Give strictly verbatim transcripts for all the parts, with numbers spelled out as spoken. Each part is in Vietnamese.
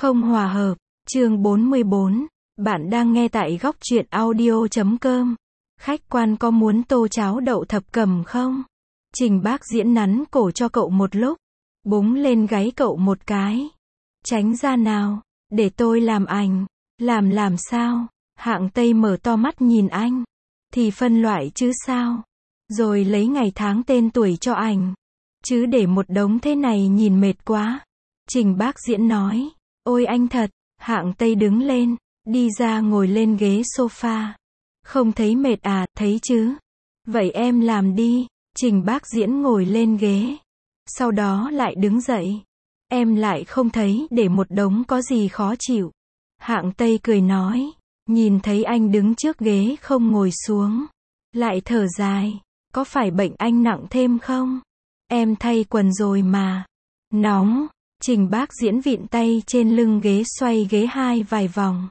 Không hòa hợp, chương bốn mươi bốn. Bạn đang nghe tại góc truyện audio chấm com. Khách quan có muốn tô cháo đậu thập cẩm không? Trình Bác Diễn nắn cổ cho cậu một lúc, búng lên gáy cậu một cái. Tránh ra nào, để tôi làm ảnh. Làm làm sao? Hạng Tây mở to mắt nhìn anh. Thì phân loại chứ sao? Rồi lấy ngày tháng tên tuổi cho ảnh. Chứ để một đống thế này nhìn mệt quá. Trình Bác Diễn nói. Ôi anh thật. Hạng Tây đứng lên, đi ra ngồi lên ghế sofa. Không thấy mệt à, thấy chứ? Vậy em làm đi. Trình Bác Diễn ngồi lên ghế. Sau đó lại đứng dậy. Em lại không thấy để một đống có gì khó chịu. Hạng Tây cười nói. Nhìn thấy anh đứng trước ghế không ngồi xuống. Lại thở dài. Có phải bệnh anh nặng thêm không? Em thay quần rồi mà. Nóng. Trình Bác Diễn vịn tay trên lưng ghế xoay ghế hai vài vòng.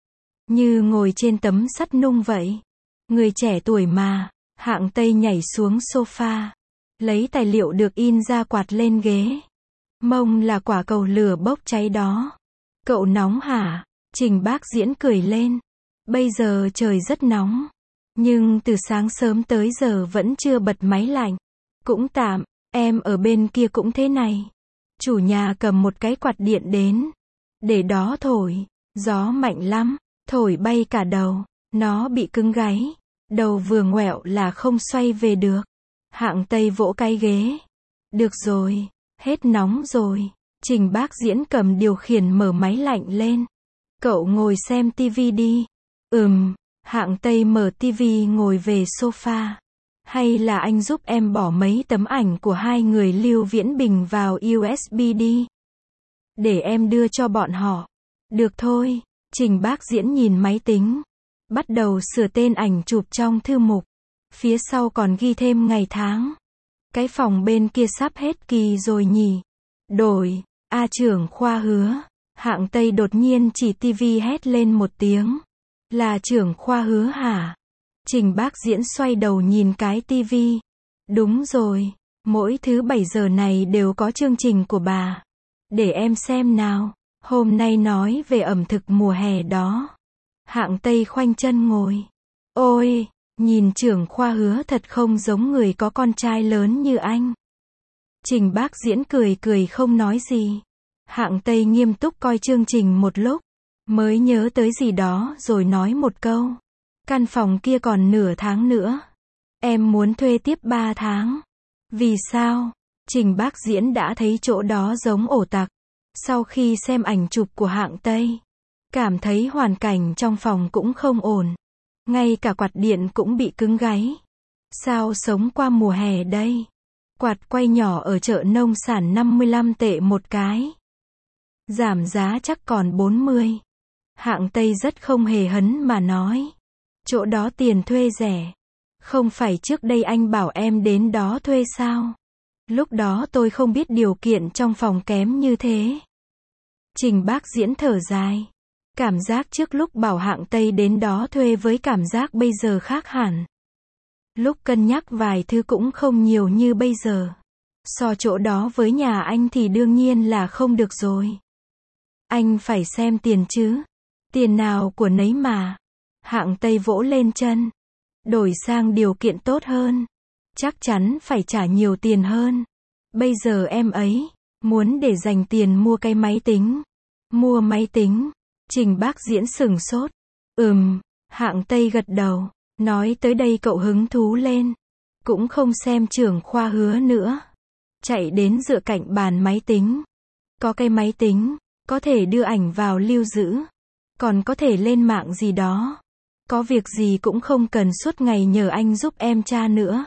Như ngồi trên tấm sắt nung vậy. Người trẻ tuổi mà. Hạng Tây nhảy xuống sofa. Lấy tài liệu được in ra quạt lên ghế. Mông là quả cầu lửa bốc cháy đó. Cậu nóng hả? Trình Bác Diễn cười lên. Bây giờ trời rất nóng. Nhưng từ sáng sớm tới giờ vẫn chưa bật máy lạnh. Cũng tạm, em ở bên kia cũng thế này. Chủ nhà cầm một cái quạt điện đến. Để đó thổi. Gió mạnh lắm. Thổi bay cả đầu. Nó bị cứng gáy. Đầu vừa ngoẹo là không xoay về được. Hạng Tây vỗ cái ghế. Được rồi. Hết nóng rồi. Trình Bác Diễn cầm điều khiển mở máy lạnh lên. Cậu ngồi xem tivi đi. Ừm. Hạng Tây mở tivi ngồi về sofa. Hay là anh giúp em bỏ mấy tấm ảnh của hai người Lưu Viễn Bình vào u ét bê đi. Để em đưa cho bọn họ. Được thôi. Trình Bác Diễn nhìn máy tính. Bắt đầu sửa tên ảnh chụp trong thư mục. Phía sau còn ghi thêm ngày tháng. Cái phòng bên kia sắp hết kỳ rồi nhỉ. Đổi. A trưởng khoa Hứa. Hạng Tây đột nhiên chỉ tivi hét lên một tiếng. Là trưởng khoa Hứa hả? Trình Bác Diễn xoay đầu nhìn cái tivi. Đúng rồi. Mỗi thứ bảy giờ này đều có chương trình của bà. Để em xem nào. Hôm nay nói về ẩm thực mùa hè đó. Hạng Tây khoanh chân ngồi. Ôi, nhìn trưởng khoa Hứa thật không giống người có con trai lớn như anh. Trình Bác Diễn cười cười không nói gì. Hạng Tây nghiêm túc coi chương trình một lúc. Mới nhớ tới gì đó rồi nói một câu. Căn phòng kia còn nửa tháng nữa. Em muốn thuê tiếp ba tháng. Vì sao? Trình Bác Diễn đã thấy chỗ đó giống ổ tặc. Sau khi xem ảnh chụp của Hạng Tây. Cảm thấy hoàn cảnh trong phòng cũng không ổn. Ngay cả quạt điện cũng bị cứng gáy. Sao sống qua mùa hè đây? Quạt quay nhỏ ở chợ nông sản năm mươi lăm tệ một cái. Giảm giá chắc còn bốn mươi. Hạng Tây rất không hề hấn mà nói. Chỗ đó tiền thuê rẻ. Không phải trước đây anh bảo em đến đó thuê sao? Lúc đó tôi không biết điều kiện trong phòng kém như thế. Trình Bác Diễn thở dài. Cảm giác trước lúc bảo Hạng Tây đến đó thuê với cảm giác bây giờ khác hẳn. Lúc cân nhắc vài thứ cũng không nhiều như bây giờ. So chỗ đó với nhà anh thì đương nhiên là không được rồi. Anh phải xem tiền chứ. Tiền nào của nấy mà. Hạng Tây vỗ lên chân. Đổi sang điều kiện tốt hơn. Chắc chắn phải trả nhiều tiền hơn. Bây giờ em ấy muốn để dành tiền mua cái máy tính. Mua máy tính. Trình Bác Diễn sửng sốt. Ừm. Hạng Tây gật đầu. Nói tới đây cậu hứng thú lên. Cũng không xem trưởng khoa Hứa nữa. Chạy đến dựa cạnh bàn máy tính. Có cái máy tính. Có thể đưa ảnh vào lưu giữ. Còn có thể lên mạng gì đó. Có việc gì cũng không cần suốt ngày nhờ anh giúp em tra nữa.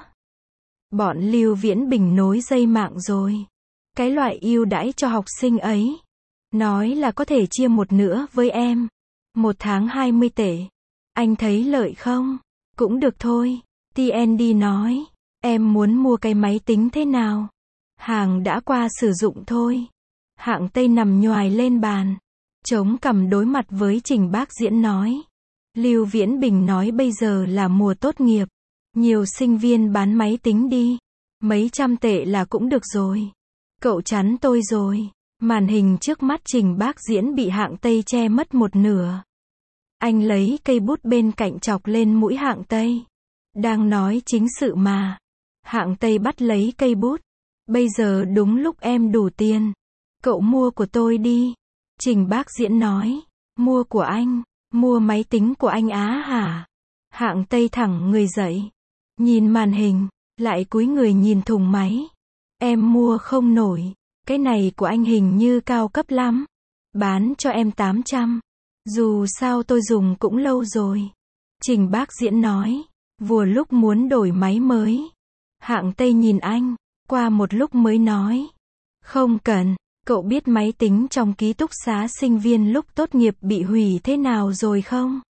Bọn Lưu Viễn Bình nối dây mạng rồi. Cái loại ưu đãi cho học sinh ấy. Nói là có thể chia một nửa với em. Một tháng hai mươi tệ. Anh thấy lợi không? Cũng được thôi. tê en đê nói. Em muốn mua cái máy tính thế nào? Hàng đã qua sử dụng thôi. Hạng Tây nằm nhoài lên bàn. Chống cằm đối mặt với Trình Bác Diễn nói. Lưu Viễn Bình nói bây giờ là mùa tốt nghiệp. Nhiều sinh viên bán máy tính đi. Mấy trăm tệ là cũng được rồi. Cậu chắn tôi rồi. Màn hình trước mắt Trình Bác Diễn bị Hạng Tây che mất một nửa. Anh lấy cây bút bên cạnh chọc lên mũi Hạng Tây. Đang nói chính sự mà. Hạng Tây bắt lấy cây bút. Bây giờ đúng lúc em đủ tiền. Cậu mua của tôi đi. Trình Bác Diễn nói. Mua của anh. Mua máy tính của anh á hả? Hạng Tây thẳng người dậy. Nhìn màn hình. Lại cúi người nhìn thùng máy. Em mua không nổi. Cái này của anh hình như cao cấp lắm. Bán cho em tám trăm. Dù sao tôi dùng cũng lâu rồi. Trình Bác Diễn nói. Vừa lúc muốn đổi máy mới. Hạng Tây nhìn anh. Qua một lúc mới nói. Không cần. Cậu biết máy tính trong ký túc xá sinh viên lúc tốt nghiệp bị hủy thế nào rồi không?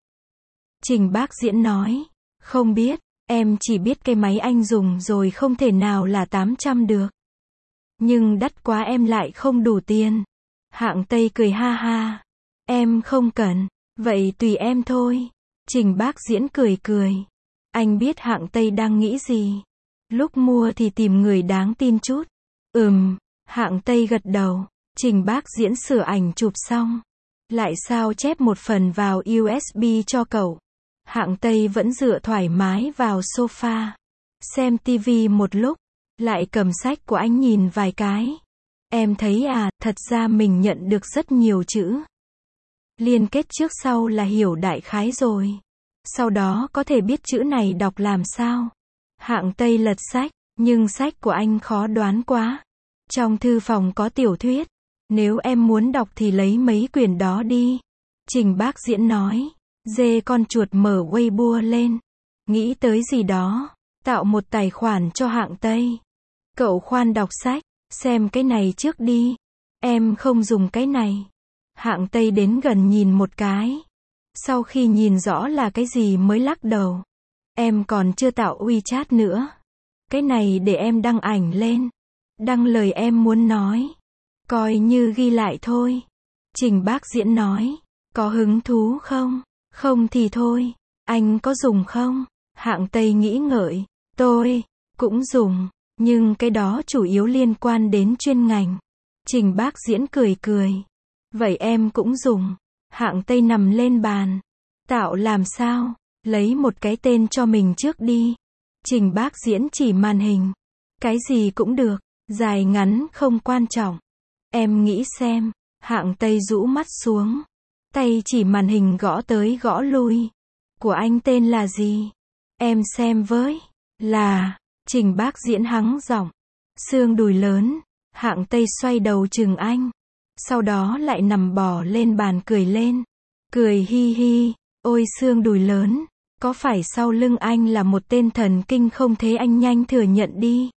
Trình Bác Diễn nói. Không biết. Em chỉ biết cái máy anh dùng rồi không thể nào là tám trăm được. Nhưng đắt quá em lại không đủ tiền. Hạng Tây cười ha ha. Em không cần. Vậy tùy em thôi. Trình Bác Diễn cười cười. Anh biết Hạng Tây đang nghĩ gì. Lúc mua thì tìm người đáng tin chút. Ừm. Hạng Tây gật đầu. Trình Bác Diễn sửa ảnh chụp xong. Lại sao chép một phần vào u ét bê cho cậu. Hạng Tây vẫn dựa thoải mái vào sofa. Xem tivi một lúc. Lại cầm sách của anh nhìn vài cái. Em thấy à, thật ra mình nhận được rất nhiều chữ. Liên kết trước sau là hiểu đại khái rồi. Sau đó có thể biết chữ này đọc làm sao. Hạng Tây lật sách, nhưng sách của anh khó đoán quá. Trong thư phòng có tiểu thuyết. Nếu em muốn đọc thì lấy mấy quyển đó đi. Trình Bác Diễn nói. Dê con chuột mở Weibo lên. Nghĩ tới gì đó. Tạo một tài khoản cho Hạng Tây. Cậu khoan đọc sách. Xem cái này trước đi. Em không dùng cái này. Hạng Tây đến gần nhìn một cái. Sau khi nhìn rõ là cái gì mới lắc đầu. Em còn chưa tạo WeChat nữa. Cái này để em đăng ảnh lên. Đăng lời em muốn nói. Coi như ghi lại thôi. Trình Bác Diễn nói. Có hứng thú không? Không thì thôi. Anh có dùng không? Hạng Tây nghĩ ngợi. Tôi cũng dùng. Nhưng cái đó chủ yếu liên quan đến chuyên ngành. Trình Bác Diễn cười cười. Vậy em cũng dùng. Hạng Tây nằm lên bàn. Tạo làm sao? Lấy một cái tên cho mình trước đi. Trình Bác Diễn chỉ màn hình. Cái gì cũng được. Dài ngắn không quan trọng. Em nghĩ xem. Hạng Tây rũ mắt xuống. Tay chỉ màn hình gõ tới gõ lui. Của anh tên là gì? Em xem với. Là. Trình Bác Diễn hắng giọng. Xương đùi lớn. Hạng Tây xoay đầu chừng anh. Sau đó lại nằm bò lên bàn cười lên. Cười hi hi. Ôi xương đùi lớn. Có phải sau lưng anh là một tên thần kinh không thế anh nhanh thừa nhận đi.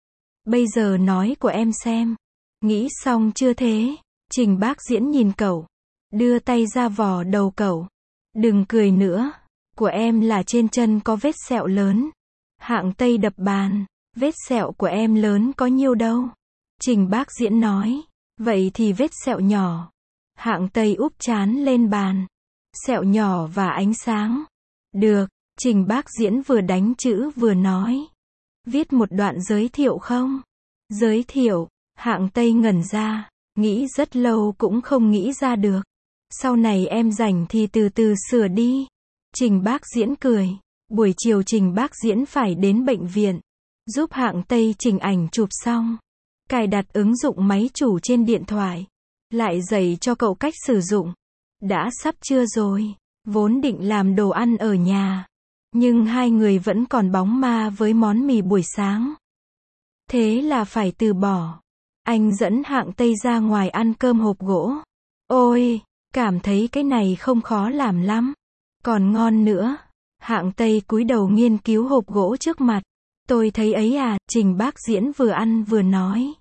Bây giờ nói của em xem. Nghĩ xong chưa thế? Trình Bác Diễn nhìn cậu. Đưa tay ra vò đầu cậu. Đừng cười nữa. Của em là trên chân có vết sẹo lớn. Hạng Tây đập bàn. Vết sẹo của em lớn có nhiêu đâu. Trình Bác Diễn nói. Vậy thì vết sẹo nhỏ. Hạng Tây úp trán lên bàn. Sẹo nhỏ và ánh sáng. Được. Trình Bác Diễn vừa đánh chữ vừa nói. Viết một đoạn giới thiệu không? Giới thiệu. Hạng Tây ngẩn ra. Nghĩ rất lâu cũng không nghĩ ra được. Sau này em rảnh thì từ từ sửa đi. Trình Bác Diễn cười. Buổi chiều Trình Bác Diễn phải đến bệnh viện. Giúp Hạng Tây chỉnh ảnh chụp xong. Cài đặt ứng dụng máy chủ trên điện thoại. Lại dạy cho cậu cách sử dụng. Đã sắp trưa rồi. Vốn định làm đồ ăn ở nhà. Nhưng hai người vẫn còn bóng ma với món mì buổi sáng. Thế là phải từ bỏ. Anh dẫn Hạng Tây ra ngoài ăn cơm hộp gỗ. Ôi, cảm thấy cái này không khó làm lắm. Còn ngon nữa. Hạng Tây cúi đầu nghiên cứu hộp gỗ trước mặt. Tôi thấy ấy à, Trình Bác Diễn vừa ăn vừa nói.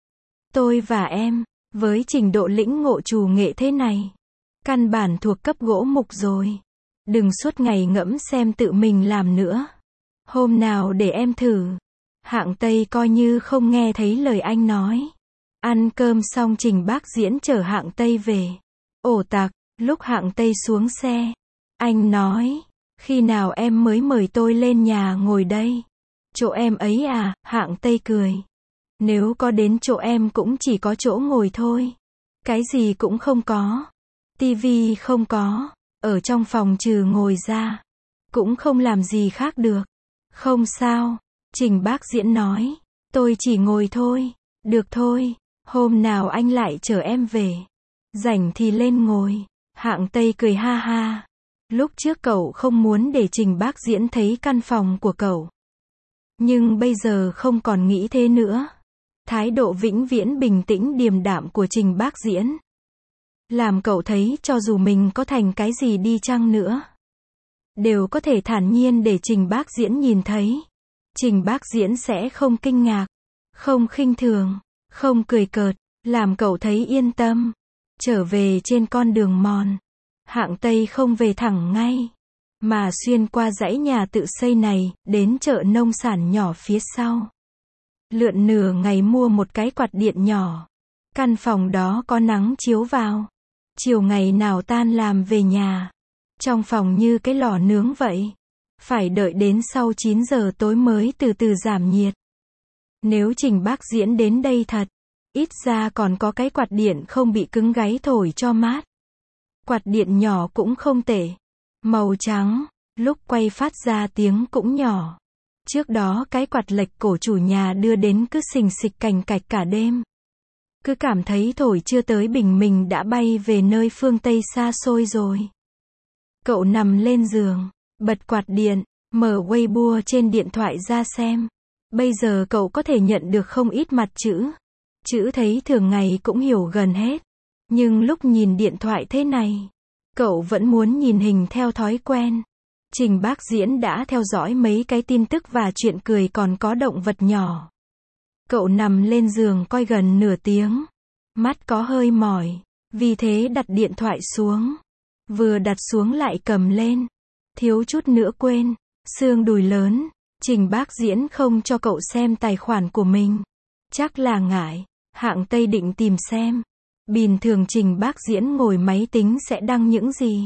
Tôi và em, với trình độ lĩnh ngộ trù nghệ thế này, căn bản thuộc cấp gỗ mục rồi. Đừng suốt ngày ngẫm xem tự mình làm nữa. Hôm nào để em thử. Hạng Tây coi như không nghe thấy lời anh nói. Ăn cơm xong Trình Bác Diễn chở Hạng Tây về. Ổ tặc, lúc Hạng Tây xuống xe, anh nói, khi nào em mới mời tôi lên nhà ngồi đây? Chỗ em ấy à? Hạng Tây cười. Nếu có đến chỗ em cũng chỉ có chỗ ngồi thôi. Cái gì cũng không có. Tivi không có. Ở trong phòng trừ ngồi ra. Cũng không làm gì khác được. Không sao. Trình Bác Diễn nói. Tôi chỉ ngồi thôi. Được thôi. Hôm nào anh lại chở em về. Rảnh thì lên ngồi. Hạng Tây cười ha ha. Lúc trước cậu không muốn để Trình Bác Diễn thấy căn phòng của cậu. Nhưng bây giờ không còn nghĩ thế nữa. Thái độ vĩnh viễn bình tĩnh điềm đạm của Trình Bác Diễn làm cậu thấy cho dù mình có thành cái gì đi chăng nữa, đều có thể thản nhiên để Trình Bác Diễn nhìn thấy. Trình Bác Diễn sẽ không kinh ngạc, không khinh thường, không cười cợt, làm cậu thấy yên tâm. Trở về trên con đường mòn, Hạng Tây không về thẳng ngay, mà xuyên qua dãy nhà tự xây này, đến chợ nông sản nhỏ phía sau. Lượn nửa ngày mua một cái quạt điện nhỏ. Căn phòng đó có nắng chiếu vào. Chiều ngày nào tan làm về nhà. Trong phòng như cái lò nướng vậy. Phải đợi đến sau chín giờ tối mới từ từ giảm nhiệt. Nếu Trình Bác Diễn đến đây thật, ít ra còn có cái quạt điện không bị cứng gáy thổi cho mát. Quạt điện nhỏ cũng không tệ. Màu trắng, lúc quay phát ra tiếng cũng nhỏ. Trước đó cái quạt lệch cổ chủ nhà đưa đến cứ xình xịch cành cạch cả đêm. Cứ cảm thấy thổi chưa tới bình mình đã bay về nơi phương Tây xa xôi rồi. Cậu nằm lên giường, bật quạt điện, mở Weibo trên điện thoại ra xem. Bây giờ cậu có thể nhận được không ít mặt chữ. Chữ thấy thường ngày cũng hiểu gần hết. Nhưng lúc nhìn điện thoại thế này, cậu vẫn muốn nhìn hình theo thói quen. Trình Bác Diễn đã theo dõi mấy cái tin tức và chuyện cười còn có động vật nhỏ. Cậu nằm lên giường coi gần nửa tiếng. Mắt có hơi mỏi, vì thế đặt điện thoại xuống. Vừa đặt xuống lại cầm lên. Thiếu chút nữa quên. Xương đùi lớn. Trình Bác Diễn không cho cậu xem tài khoản của mình. Chắc là ngại. Hạng Tây định tìm xem. Bình thường Trình Bác Diễn ngồi máy tính sẽ đăng những gì?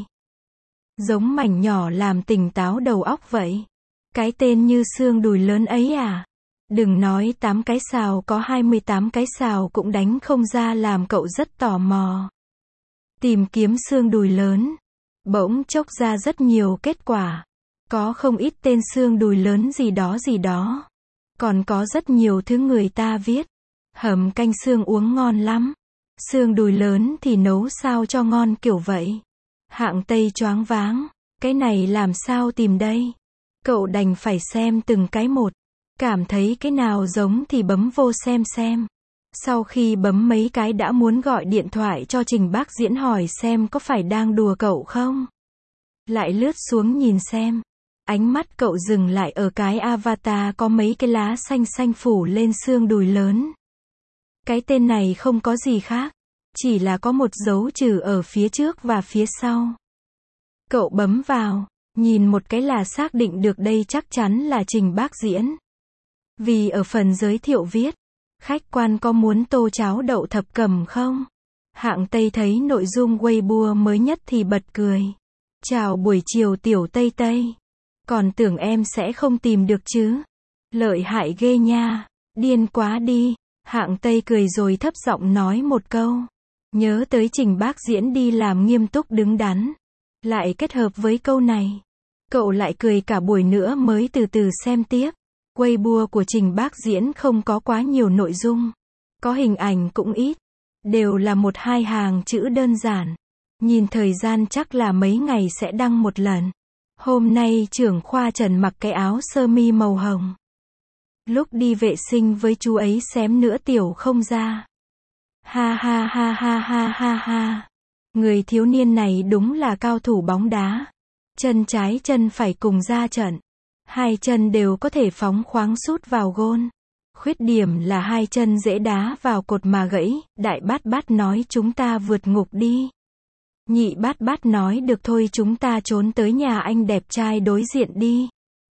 Giống mảnh nhỏ làm tỉnh táo đầu óc vậy. Cái tên như xương đùi lớn ấy à? Đừng nói tám cái sào có hai mươi tám cái sào cũng đánh không ra làm cậu rất tò mò. Tìm kiếm xương đùi lớn. Bỗng chốc ra rất nhiều kết quả. Có không ít tên xương đùi lớn gì đó gì đó. Còn có rất nhiều thứ người ta viết. Hầm canh xương uống ngon lắm. Xương đùi lớn thì nấu sao cho ngon kiểu vậy. Hạng Tây choáng váng. Cái này làm sao tìm đây? Cậu đành phải xem từng cái một. Cảm thấy cái nào giống thì bấm vô xem xem. Sau khi bấm mấy cái đã muốn gọi điện thoại cho Trình Bác Diễn hỏi xem có phải đang đùa cậu không. Lại lướt xuống nhìn xem. Ánh mắt cậu dừng lại ở cái avatar có mấy cái lá xanh xanh phủ lên xương đùi lớn. Cái tên này không có gì khác. Chỉ là có một dấu trừ ở phía trước và phía sau. Cậu bấm vào. Nhìn một cái là xác định được đây chắc chắn là Trình Bác Diễn. Vì ở phần giới thiệu viết. Khách quan có muốn tô cháo đậu thập cẩm không? Hạng Tây thấy nội dung Weibo mới nhất thì bật cười. Chào buổi chiều tiểu Tây Tây. Còn tưởng em sẽ không tìm được chứ. Lợi hại ghê nha. Điên quá đi. Hạng Tây cười rồi thấp giọng nói một câu. Nhớ tới Trình Bác Diễn đi làm nghiêm túc đứng đắn. Lại kết hợp với câu này. Cậu lại cười cả buổi nữa mới từ từ xem tiếp. Weibo của Trình Bác Diễn không có quá nhiều nội dung. Có hình ảnh cũng ít. Đều là một hai hàng chữ đơn giản. Nhìn thời gian chắc là mấy ngày sẽ đăng một lần. Hôm nay trưởng khoa Trần mặc cái áo sơ mi màu hồng. Lúc đi vệ sinh với chú ấy xém nữa tiểu không ra. Ha ha ha ha ha ha ha. Người thiếu niên này đúng là cao thủ bóng đá. Chân trái chân phải cùng ra trận. Hai chân đều có thể phóng khoáng sút vào gôn. Khuyết điểm là hai chân dễ đá vào cột mà gãy. Đại bát bát nói chúng ta vượt ngục đi. Nhị bát bát nói được thôi chúng ta trốn tới nhà anh đẹp trai đối diện đi.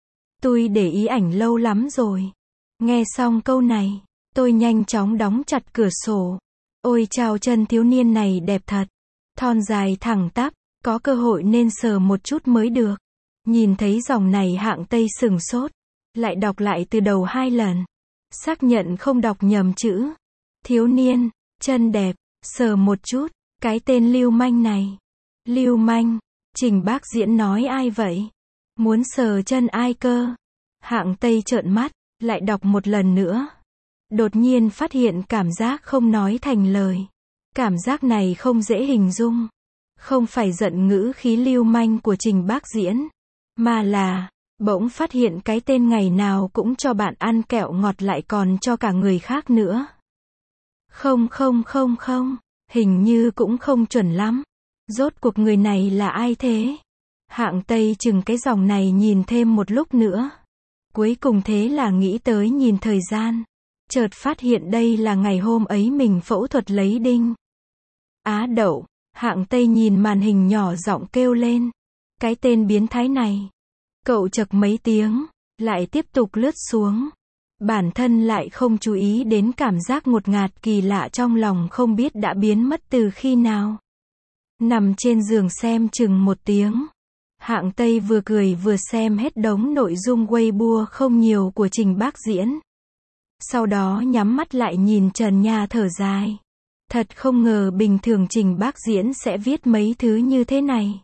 Tôi để ý ảnh lâu lắm rồi. Nghe xong câu này, tôi nhanh chóng đóng chặt cửa sổ. Ôi chao chân thiếu niên này đẹp thật. Thon dài thẳng tắp, có cơ hội nên sờ một chút mới được. Nhìn thấy dòng này Hạng Tây sửng sốt. Lại đọc lại từ đầu hai lần. Xác nhận không đọc nhầm chữ. Thiếu niên, chân đẹp, Sờ một chút, cái tên lưu manh này. Lưu manh, Trình Bác Diễn nói ai vậy? Muốn sờ chân ai cơ? Hạng Tây trợn mắt, lại đọc một lần nữa. Đột nhiên phát hiện cảm giác không nói thành lời. Cảm giác này không dễ hình dung. Không phải giận ngữ khí lưu manh của Trình Bác Diễn, mà là, bỗng phát hiện cái tên ngày nào cũng cho bạn ăn kẹo ngọt lại còn cho cả người khác nữa. Không không không không, hình như cũng không chuẩn lắm. Rốt cuộc người này là ai thế? Hạng Tây chừng cái dòng này nhìn thêm một lúc nữa. Cuối cùng thế là nghĩ tới nhìn thời gian. Chợt phát hiện đây là ngày hôm ấy mình phẫu thuật lấy đinh. Á đậu, Hạng Tây nhìn màn hình nhỏ giọng kêu lên. Cái tên biến thái này. Cậu chậc mấy tiếng, lại tiếp tục lướt xuống. Bản thân lại không chú ý đến cảm giác ngột ngạt kỳ lạ trong lòng không biết đã biến mất từ khi nào. Nằm trên giường xem chừng một tiếng. Hạng Tây vừa cười vừa xem hết đống nội dung Weibo không nhiều của Trình Bác Diễn. Sau đó nhắm mắt lại nhìn trần nhà thở dài. Thật không ngờ bình thường Trình Bác Diễn sẽ viết mấy thứ như thế này.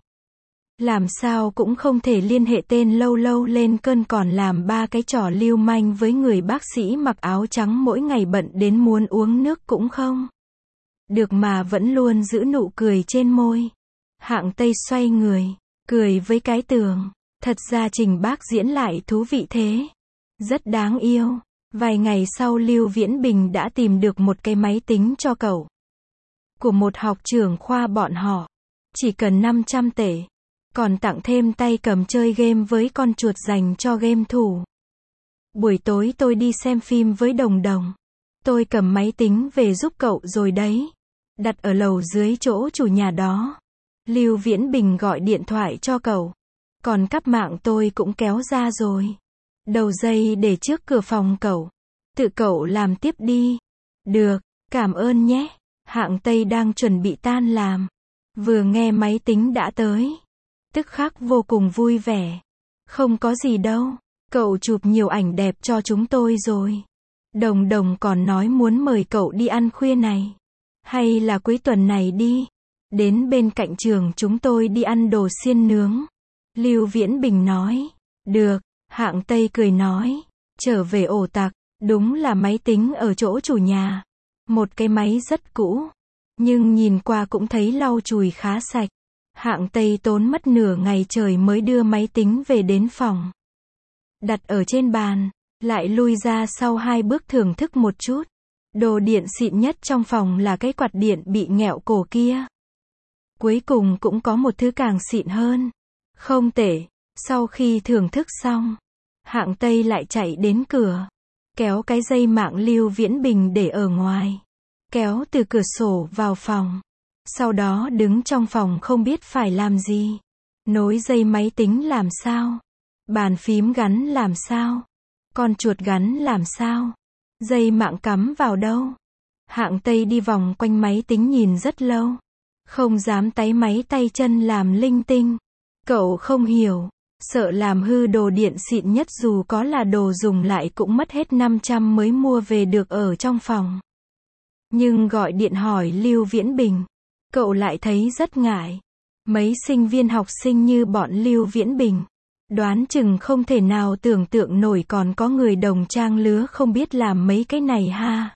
Làm sao cũng không thể liên hệ tên lâu lâu lên cơn còn làm ba cái trò lưu manh với người bác sĩ mặc áo trắng mỗi ngày bận đến muốn uống nước cũng không được mà vẫn luôn giữ nụ cười trên môi. Hạng Tây xoay người, cười với cái tường. Thật ra Trình Bác Diễn lại thú vị thế. Rất đáng yêu. Vài ngày sau Lưu Viễn Bình đã tìm được một cái máy tính cho cậu. Của một học trưởng khoa bọn họ. Chỉ cần năm trăm tệ. Còn tặng thêm tay cầm chơi game với con chuột dành cho game thủ. Buổi tối tôi đi xem phim với Đồng Đồng. Tôi cầm máy tính về giúp cậu rồi đấy. Đặt ở lầu dưới chỗ chủ nhà đó. Lưu Viễn Bình gọi điện thoại cho cậu. Còn cáp mạng tôi cũng kéo ra rồi. Đầu dây để trước cửa phòng cậu. Tự cậu làm tiếp đi. Được, cảm ơn nhé. Hạng Tây đang chuẩn bị tan làm. Vừa nghe máy tính đã tới. Tức khắc vô cùng vui vẻ. Không có gì đâu. Cậu chụp nhiều ảnh đẹp cho chúng tôi rồi. Đồng Đồng còn nói muốn mời cậu đi ăn khuya này. Hay là cuối tuần này đi. Đến bên cạnh trường chúng tôi đi ăn đồ xiên nướng. Lưu Viễn Bình nói. Được. Hạng Tây cười nói. Trở về ổ tặc. Đúng là máy tính ở chỗ chủ nhà. Một cái máy rất cũ. Nhưng nhìn qua cũng thấy lau chùi khá sạch. Hạng Tây tốn mất nửa ngày trời mới đưa máy tính về đến phòng. Đặt ở trên bàn. Lại lui ra sau hai bước thưởng thức một chút. Đồ điện xịn nhất trong phòng là cái quạt điện bị nghẹo cổ kia. Cuối cùng cũng có một thứ càng xịn hơn. Không tệ. Sau khi thưởng thức xong, Hạng Tây lại chạy đến cửa. Kéo cái dây mạng Lưu Viễn Bình để ở ngoài. Kéo từ cửa sổ vào phòng. Sau đó đứng trong phòng không biết phải làm gì. Nối dây máy tính làm sao? Bàn phím gắn làm sao? Con chuột gắn làm sao? Dây mạng cắm vào đâu? Hạng Tây đi vòng quanh máy tính nhìn rất lâu. Không dám táy máy tay chân làm linh tinh. Cậu không hiểu. Sợ làm hư đồ điện xịn nhất dù có là đồ dùng lại cũng mất hết năm trăm mới mua về được ở trong phòng. Nhưng gọi điện hỏi Lưu Viễn Bình. Cậu lại thấy rất ngại. Mấy sinh viên học sinh như bọn Lưu Viễn Bình. Đoán chừng không thể nào tưởng tượng nổi còn có người đồng trang lứa không biết làm mấy cái này ha.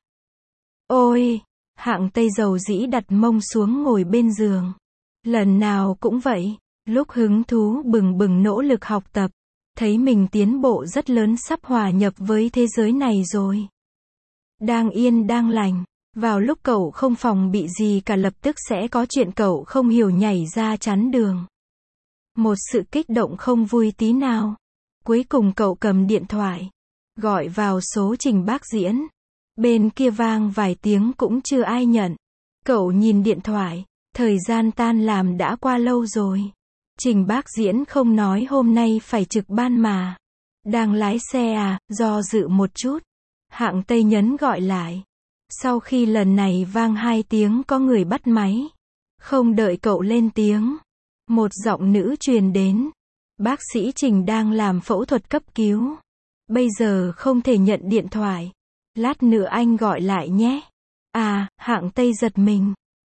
Ôi! Hạng Tây dầu dĩ đặt mông xuống ngồi bên giường. Lần nào cũng vậy. Lúc hứng thú bừng bừng nỗ lực học tập. Thấy mình tiến bộ rất lớn sắp hòa nhập với thế giới này rồi. Đang yên đang lành. Vào lúc cậu không phòng bị gì cả lập tức sẽ có chuyện cậu không hiểu nhảy ra chắn đường. Một sự kích động không vui tí nào. Cuối cùng cậu cầm điện thoại. Gọi vào số Trình Bác Diễn. Bên kia vang vài tiếng cũng chưa ai nhận. Cậu nhìn điện thoại. Thời gian tan làm đã qua lâu rồi. Trình Bác Diễn không nói hôm nay phải trực ban mà. Đang lái xe à, do dự một chút. Hạng Tây nhấn gọi lại. Sau khi lần này vang hai tiếng có người bắt máy. Không đợi cậu lên tiếng. Một giọng nữ truyền đến. Bác sĩ Trình đang làm phẫu thuật cấp cứu. Bây giờ không thể nhận điện thoại. Lát nữa anh gọi lại nhé. À, Hạng Tây giật mình.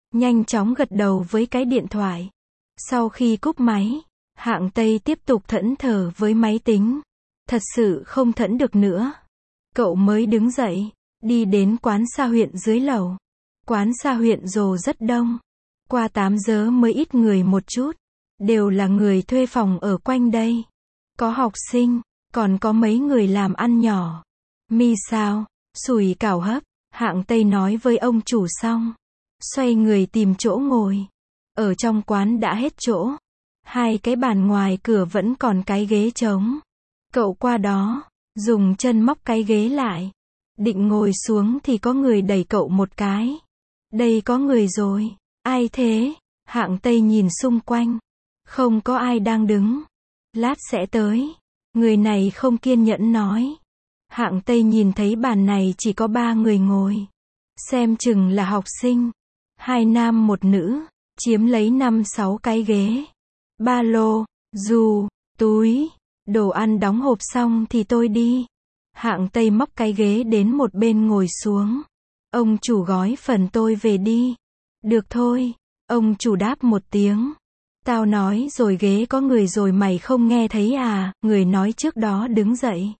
nhanh chóng gật đầu với cái điện thoại. Sau khi cúp máy, Hạng Tây tiếp tục thẫn thờ với máy tính. Thật sự không thẫn được nữa. Cậu mới đứng dậy, đi đến quán sa huyện dưới lầu. Quán sa huyện rồ rất đông. Qua tám giờ mới ít người một chút. Đều là người thuê phòng ở quanh đây. Có học sinh, còn có mấy người làm ăn nhỏ. Mi sao, sủi cảo hấp, Hạng Tây nói với ông chủ xong. Xoay người tìm chỗ ngồi. Ở trong quán đã hết chỗ. Hai cái bàn ngoài cửa vẫn còn cái ghế trống. Cậu qua đó, dùng chân móc cái ghế lại. Định ngồi xuống thì có người đẩy cậu một cái. Đây có người rồi. Ai thế? Hạng Tây nhìn xung quanh. Không có ai đang đứng. Lát sẽ tới. Người này không kiên nhẫn nói. Hạng Tây nhìn thấy bàn này chỉ có ba người ngồi. Xem chừng là học sinh. Hai nam một nữ. Chiếm lấy năm sáu cái ghế. Ba lô, dù, túi, đồ ăn đóng hộp xong thì tôi đi. Hạng Tây móc cái ghế đến một bên ngồi xuống. Ông chủ gói phần tôi về đi. Được thôi. Ông chủ đáp một tiếng. Tao nói rồi ghế có người rồi mày không nghe thấy à? Người nói trước đó đứng dậy.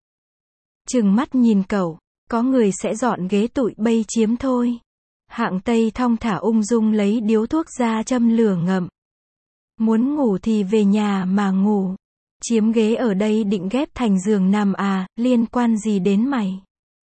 Trừng mắt nhìn cậu. Có người sẽ dọn ghế tụi bây chiếm thôi. Hạng Tây thong thả ung dung lấy điếu thuốc ra châm lửa ngậm. Muốn ngủ thì về nhà mà ngủ. Chiếm ghế ở đây định ghép thành giường nằm à, liên quan gì đến mày?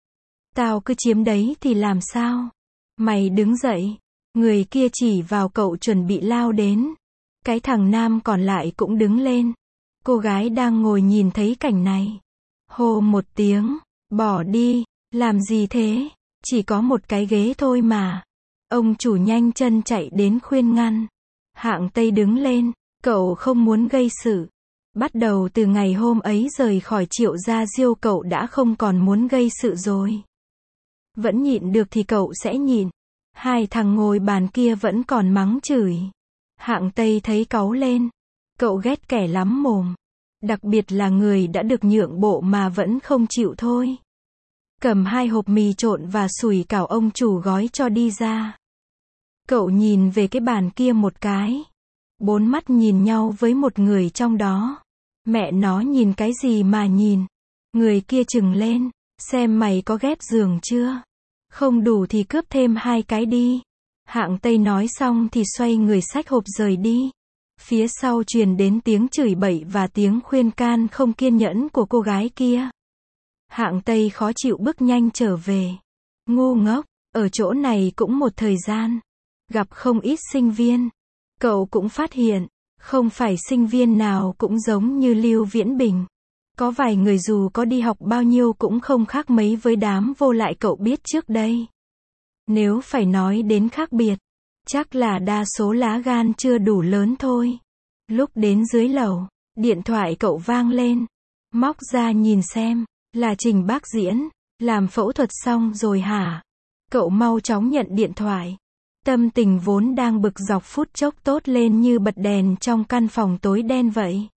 Tao cứ chiếm đấy thì làm sao? Mày đứng dậy. Người kia chỉ vào cậu chuẩn bị lao đến. Cái thằng nam còn lại cũng đứng lên. Cô gái đang ngồi nhìn thấy cảnh này. Hô một tiếng. Bỏ đi. Làm gì thế? Chỉ có một cái ghế thôi mà. Ông chủ nhanh chân chạy đến khuyên ngăn. Hạng Tây đứng lên. Cậu không muốn gây sự. Bắt đầu từ ngày hôm ấy rời khỏi Triệu Gia Diêu cậu đã không còn muốn gây sự rồi. Vẫn nhịn được thì cậu sẽ nhịn. Hai thằng ngồi bàn kia vẫn còn mắng chửi. Hạng Tây thấy cáu lên. Cậu ghét kẻ lắm mồm. Đặc biệt là người đã được nhượng bộ mà vẫn không chịu thôi. Cầm hai hộp mì trộn và sủi cảo ông chủ gói cho đi ra. Cậu nhìn về cái bàn kia một cái. Bốn mắt nhìn nhau với một người trong đó. Mẹ nó nhìn cái gì mà nhìn. Người kia trừng lên. Xem mày có ghép giường chưa? Không đủ thì cướp thêm hai cái đi. Hạng Tây nói xong thì xoay người xách hộp rời đi. Phía sau truyền đến tiếng chửi bậy và tiếng khuyên can không kiên nhẫn của cô gái kia. Hạng Tây khó chịu bước nhanh trở về. Ngu ngốc, ở chỗ này cũng một thời gian. Gặp không ít sinh viên. Cậu cũng phát hiện, không phải sinh viên nào cũng giống như Lưu Viễn Bình. Có vài người dù có đi học bao nhiêu cũng không khác mấy với đám vô lại cậu biết trước đây. Nếu phải nói đến khác biệt, chắc là đa số lá gan chưa đủ lớn thôi. Lúc đến dưới lầu, điện thoại cậu vang lên. Móc ra nhìn xem, là Trình Bác Diễn. Làm phẫu thuật xong rồi hả? Cậu mau chóng nhận điện thoại. Tâm tình vốn đang bực dọc phút chốc tốt lên như bật đèn trong căn phòng tối đen vậy.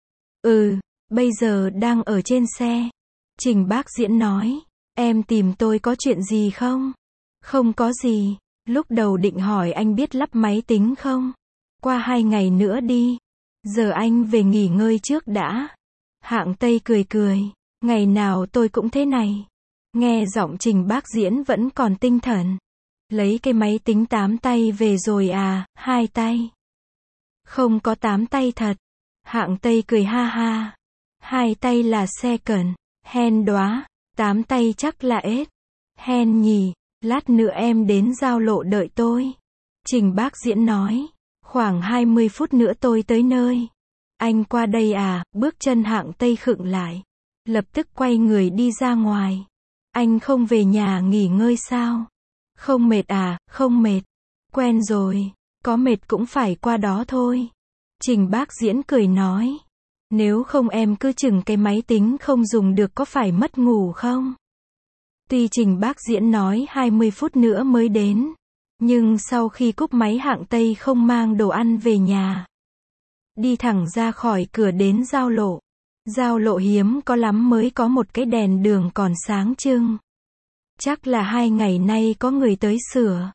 Ừ, bây giờ đang ở trên xe. Trình Bác Diễn nói. Em tìm tôi có chuyện gì không? Không có gì. Lúc đầu định hỏi anh biết lắp máy tính không? Qua hai ngày nữa đi. Giờ anh về nghỉ ngơi trước đã. Hạng Tây cười cười. Ngày nào tôi cũng thế này. Nghe giọng Trình Bác Diễn vẫn còn tinh thần. Lấy cái máy tính tám tay về rồi à, hai tay. Không có tám tay thật. Hạng Tây cười ha ha. Hai tay là second hand đóa. Tám tay chắc là ết hand nhỉ. Lát nữa em đến giao lộ đợi tôi. Trình Bác Diễn nói. Khoảng hai mươi phút nữa tôi tới nơi. Anh qua đây à, bước chân Hạng Tây khựng lại. Lập tức quay người đi ra ngoài. Anh không về nhà nghỉ ngơi sao? Không mệt à, không mệt. Quen rồi, có mệt cũng phải qua đó thôi. Trình Bác Diễn cười nói. Nếu không em cứ chừng cái máy tính không dùng được có phải mất ngủ không? Tuy Trình Bác Diễn nói hai mươi phút nữa mới đến. Nhưng sau khi cúp máy Hạng Tây không mang đồ ăn về nhà. Đi thẳng ra khỏi cửa đến giao lộ. Giao lộ hiếm có lắm mới có một cái đèn đường còn sáng trưng. Chắc là hai ngày nay có người tới sửa.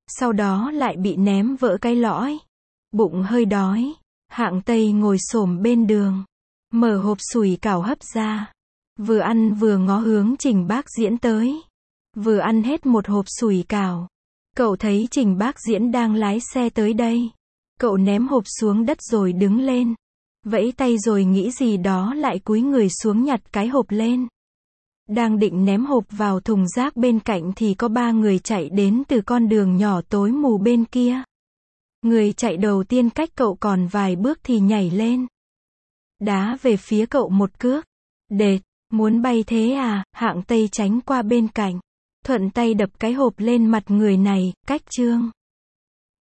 sau đó lại bị ném vỡ cái lõi. Bụng hơi đói, Hạng Tây ngồi xổm bên đường, mở hộp sủi cảo hấp ra. Vừa ăn vừa ngó hướng Trình Bác Diễn tới. Vừa ăn hết một hộp sủi cảo, cậu thấy Trình Bác Diễn đang lái xe tới đây. Cậu ném hộp xuống đất rồi đứng lên, vẫy tay rồi nghĩ gì đó lại cúi người xuống nhặt cái hộp lên. Đang định ném hộp vào thùng rác bên cạnh thì có ba người chạy đến từ con đường nhỏ tối mù bên kia. Người chạy đầu tiên cách cậu còn vài bước thì nhảy lên, đá về phía cậu một cước. Đệt, muốn bay thế à? Hạng Tây tránh qua bên cạnh, thuận tay đập cái hộp lên mặt người này. Cách chương